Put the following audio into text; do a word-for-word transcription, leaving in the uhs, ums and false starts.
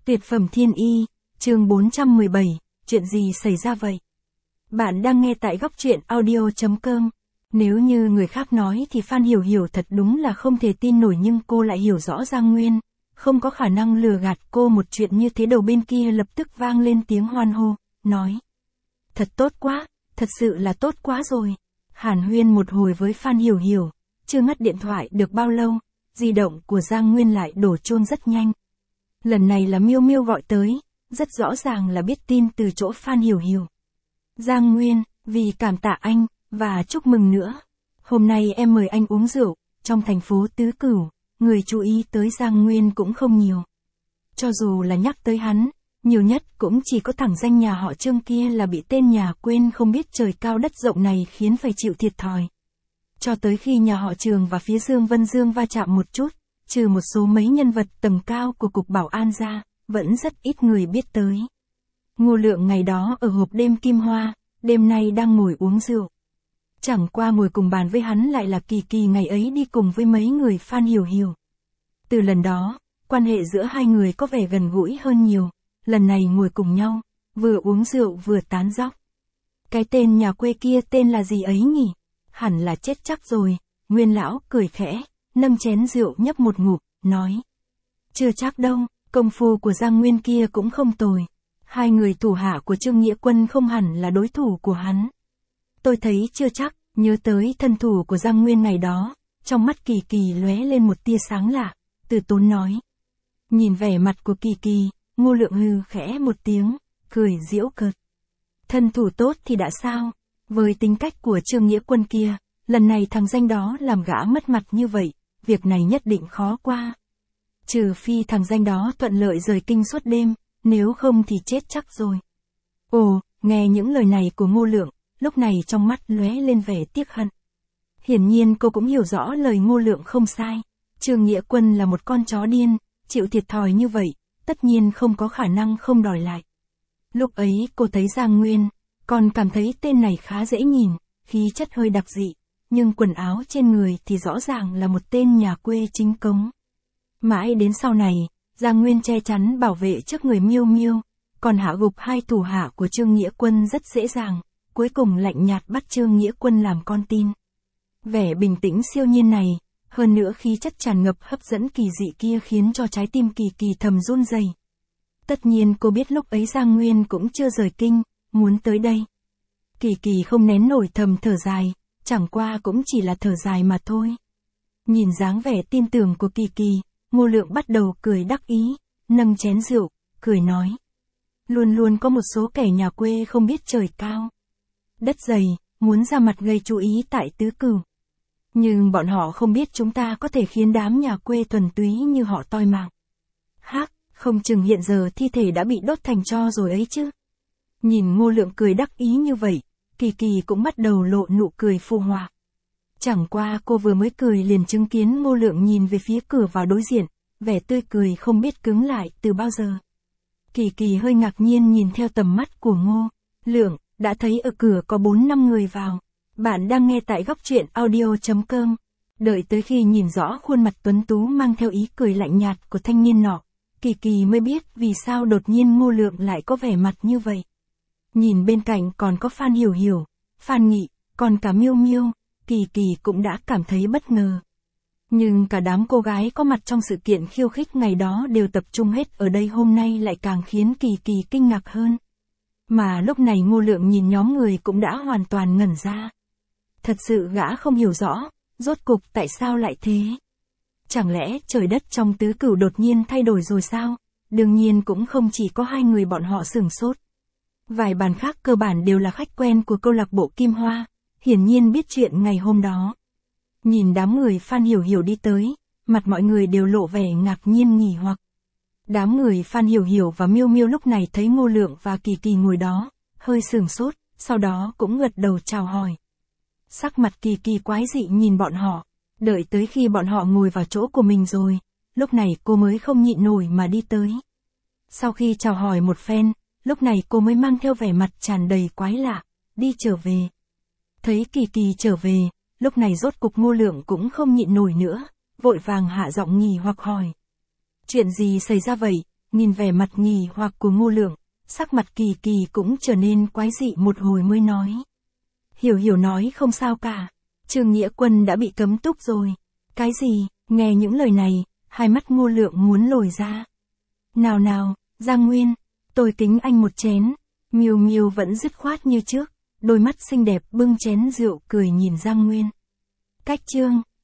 Tuyệt phẩm thiên y, chương bốn trăm mười bảy, chuyện gì xảy ra vậy? Bạn đang nghe tại góc truyện audio chấm com. Nếu như người khác nói thì Phan Hiểu Hiểu thật đúng là không thể tin nổi, nhưng cô lại hiểu rõ Giang Nguyên, không có khả năng lừa gạt cô một chuyện như thế. Đầu bên kia lập tức vang lên tiếng hoan hô, nói: thật tốt quá, thật sự là tốt quá rồi. Hàn huyên một hồi với Phan Hiểu Hiểu, chưa ngắt điện thoại được bao lâu, di động của Giang Nguyên lại đổ chuông rất nhanh. Lần này là Miêu Miêu gọi tới, rất rõ ràng là biết tin từ chỗ Phan Hiểu Hiểu. Giang Nguyên, vì cảm tạ anh, và chúc mừng nữa. Hôm nay em mời anh uống rượu, trong thành phố Tứ Cửu, người chú ý tới Giang Nguyên cũng không nhiều. Cho dù là nhắc tới hắn, nhiều nhất cũng chỉ có thẳng danh nhà họ Trương kia là bị tên nhà quên không biết trời cao đất rộng này khiến phải chịu thiệt thòi. Cho tới khi nhà họ Trường và phía Dương Vân Dương va chạm một chút, trừ một số mấy nhân vật tầm cao của Cục Bảo an ra, vẫn rất ít người biết tới. Ngô Lượng ngày đó ở hộp đêm Kim Hoa, đêm nay đang ngồi uống rượu. Chẳng qua ngồi cùng bàn với hắn lại là Kỳ Kỳ ngày ấy đi cùng với mấy người Phan Hiểu Hiểu. Từ lần đó, quan hệ giữa hai người có vẻ gần gũi hơn nhiều, lần này ngồi cùng nhau, vừa uống rượu vừa tán dóc. Cái tên nhà quê kia tên là gì ấy nhỉ? Hẳn là chết chắc rồi. Nguyên lão cười khẽ, nâng chén rượu nhấp một ngụm, nói: chưa chắc đâu, công phu của Giang Nguyên kia cũng không tồi. Hai người thủ hạ của Trương Nghĩa Quân không hẳn là đối thủ của hắn. Tôi thấy chưa chắc, nhớ tới thân thủ của Giang Nguyên ngày đó, trong mắt Kỳ Kỳ lóe lên một tia sáng lạ, từ tốn nói. Nhìn vẻ mặt của Kỳ Kỳ, Ngô Lượng hừ khẽ một tiếng, cười giễu cợt. Thân thủ tốt thì đã sao? Với tính cách của Trương Nghĩa Quân kia, lần này thằng danh đó làm gã mất mặt như vậy, việc này nhất định khó qua. Trừ phi thằng danh đó thuận lợi rời kinh suốt đêm, nếu không thì chết chắc rồi. Ồ, nghe những lời này của Ngô Lượng, lúc này trong mắt lóe lên vẻ tiếc hận. Hiển nhiên cô cũng hiểu rõ lời Ngô Lượng không sai. Trương Nghĩa Quân là một con chó điên, chịu thiệt thòi như vậy, tất nhiên không có khả năng không đòi lại. Lúc ấy cô thấy Giang Nguyên, còn cảm thấy tên này khá dễ nhìn, khí chất hơi đặc dị, nhưng quần áo trên người thì rõ ràng là một tên nhà quê chính cống. Mãi đến sau này, Giang Nguyên che chắn bảo vệ trước người Miêu Miêu, còn hạ gục hai thủ hạ của Trương Nghĩa Quân rất dễ dàng, cuối cùng lạnh nhạt bắt Trương Nghĩa Quân làm con tin. Vẻ bình tĩnh siêu nhiên này, hơn nữa khí chất tràn ngập hấp dẫn kỳ dị kia khiến cho trái tim Kỳ Kỳ thầm run rẩy. Tất nhiên cô biết lúc ấy Giang Nguyên cũng chưa rời kinh, muốn tới đây. Kỳ Kỳ không nén nổi thầm thở dài, chẳng qua cũng chỉ là thở dài mà thôi. Nhìn dáng vẻ tin tưởng của Kỳ Kỳ, Ngô Lượng bắt đầu cười đắc ý, nâng chén rượu, cười nói. Luôn luôn có một số kẻ nhà quê không biết trời cao đất dày, muốn ra mặt gây chú ý tại Tứ Cửu. Nhưng bọn họ không biết chúng ta có thể khiến đám nhà quê thuần túy như họ toi mạng. Hắc, không chừng hiện giờ thi thể đã bị đốt thành tro rồi ấy chứ. Nhìn Ngô Lượng cười đắc ý như vậy, Kỳ Kỳ cũng bắt đầu lộ nụ cười phù hòa. Chẳng qua cô vừa mới cười liền chứng kiến Ngô Lượng nhìn về phía cửa vào đối diện, vẻ tươi cười không biết cứng lại từ bao giờ. Kỳ Kỳ hơi ngạc nhiên nhìn theo tầm mắt của Ngô Lượng, đã thấy ở cửa có bốn năm người vào. Bạn đang nghe tại góc truyện audio chấm com. Đợi tới khi nhìn rõ khuôn mặt tuấn tú mang theo ý cười lạnh nhạt của thanh niên nọ, Kỳ Kỳ mới biết vì sao đột nhiên Ngô Lượng lại có vẻ mặt như vậy. Nhìn bên cạnh còn có Phan Hiểu Hiểu, Phan Nghị, còn cả Miêu Miêu, Kỳ Kỳ cũng đã cảm thấy bất ngờ. Nhưng cả đám cô gái có mặt trong sự kiện khiêu khích ngày đó đều tập trung hết ở đây, hôm nay lại càng khiến Kỳ Kỳ kinh ngạc hơn. Mà lúc này Ngô Lượng nhìn nhóm người cũng đã hoàn toàn ngẩn ra. Thật sự gã không hiểu rõ, rốt cục tại sao lại thế. Chẳng lẽ trời đất trong Tứ Cửu đột nhiên thay đổi rồi sao? Đương nhiên cũng không chỉ có hai người bọn họ sửng sốt. Vài bàn khác cơ bản đều là khách quen của câu lạc bộ Kim Hoa, hiển nhiên biết chuyện ngày hôm đó. Nhìn đám người Phan Hiểu Hiểu đi tới, mặt mọi người đều lộ vẻ ngạc nhiên nghỉ hoặc. Đám người Phan Hiểu Hiểu và Miêu Miêu lúc này thấy Ngô Lượng và Kỳ Kỳ ngồi đó, hơi sửng sốt, sau đó cũng gật đầu chào hỏi. Sắc mặt Kỳ Kỳ quái dị nhìn bọn họ, đợi tới khi bọn họ ngồi vào chỗ của mình rồi, lúc này cô mới không nhịn nổi mà đi tới. Sau khi chào hỏi một phen, lúc này cô mới mang theo vẻ mặt tràn đầy quái lạ, đi trở về. Thấy Kỳ Kỳ trở về, lúc này rốt cục Ngô Lượng cũng không nhịn nổi nữa, vội vàng hạ giọng nghỉ hoặc hỏi. Chuyện gì xảy ra vậy? nhìn vẻ mặt nghỉ hoặc của Ngô Lượng, sắc mặt Kỳ Kỳ cũng trở nên quái dị một hồi mới nói. Hiểu Hiểu nói không sao cả. Trương Nghĩa Quân đã bị cấm túc rồi. Cái gì? Nghe những lời này, hai mắt Ngô Lượng muốn lồi ra. Nào nào, Giang Nguyên, tôi kính anh một chén. Miêu Miêu vẫn dứt khoát như trước, đôi mắt xinh đẹp bưng chén rượu cười nhìn Giang Nguyên. Cách chương,